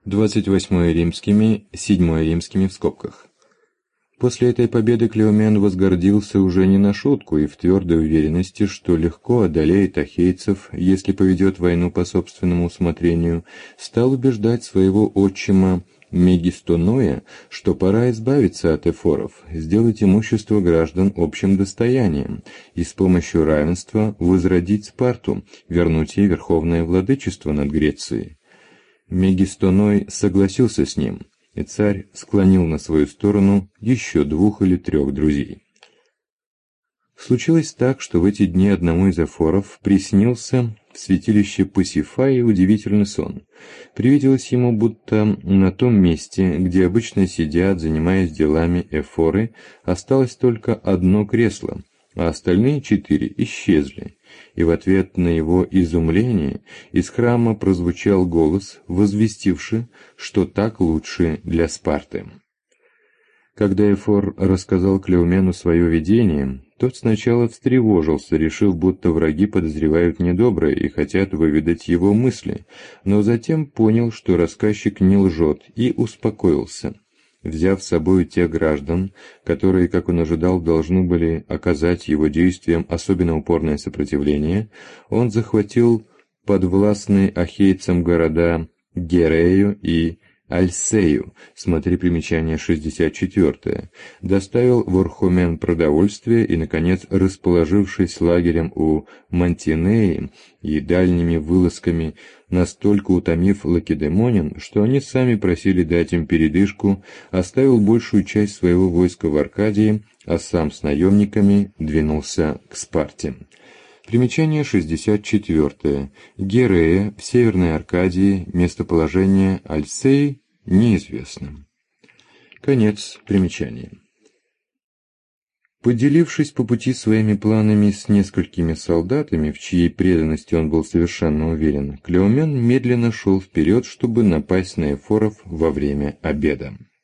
28 римскими, 7 римскими в скобках. После этой победы Клеомен возгордился уже не на шутку и в твердой уверенности, что легко одолеет ахейцев, если поведет войну по собственному усмотрению, стал убеждать своего отчима Мегистоноя, что пора избавиться от эфоров, сделать имущество граждан общим достоянием и с помощью равенства возродить Спарту, вернуть ей верховное владычество над Грецией. Мегистоной согласился с ним, и царь склонил на свою сторону еще 2 или 3 друзей. Случилось так, что в эти дни одному из эфоров приснился в святилище Пасифаи удивительный сон. Привиделось ему, будто на том месте, где обычно сидят, занимаясь делами эфоры, осталось только одно кресло, а остальные 4 исчезли. И в ответ на его изумление из храма прозвучал голос, возвестивший, что так лучше для Спарты. Когда Эфор рассказал Клеомену свое видение, тот сначала встревожился, решив, будто враги подозревают недоброе и хотят выведать его мысли, но затем понял, что рассказчик не лжет, и успокоился. Взяв с собой тех граждан, которые, как он ожидал, должны были оказать его действиям особенно упорное сопротивление, он захватил подвластные ахейцам города Герею и Альсею, смотри примечание 64, доставил в Орхомен продовольствие и, наконец, расположившись лагерем у Мантинеи и дальними вылазками, настолько утомив лакедемонян, что они сами просили дать им передышку, оставил большую часть своего войска в Аркадии, а сам с наемниками двинулся к Спарте. Примечание 64. Герея в Северной Аркадии, местоположение Альсеи неизвестно. Конец примечания. Поделившись по пути своими планами с несколькими солдатами, в чьей преданности он был совершенно уверен, Клеомен медленно шел вперед, чтобы напасть на эфоров во время обеда.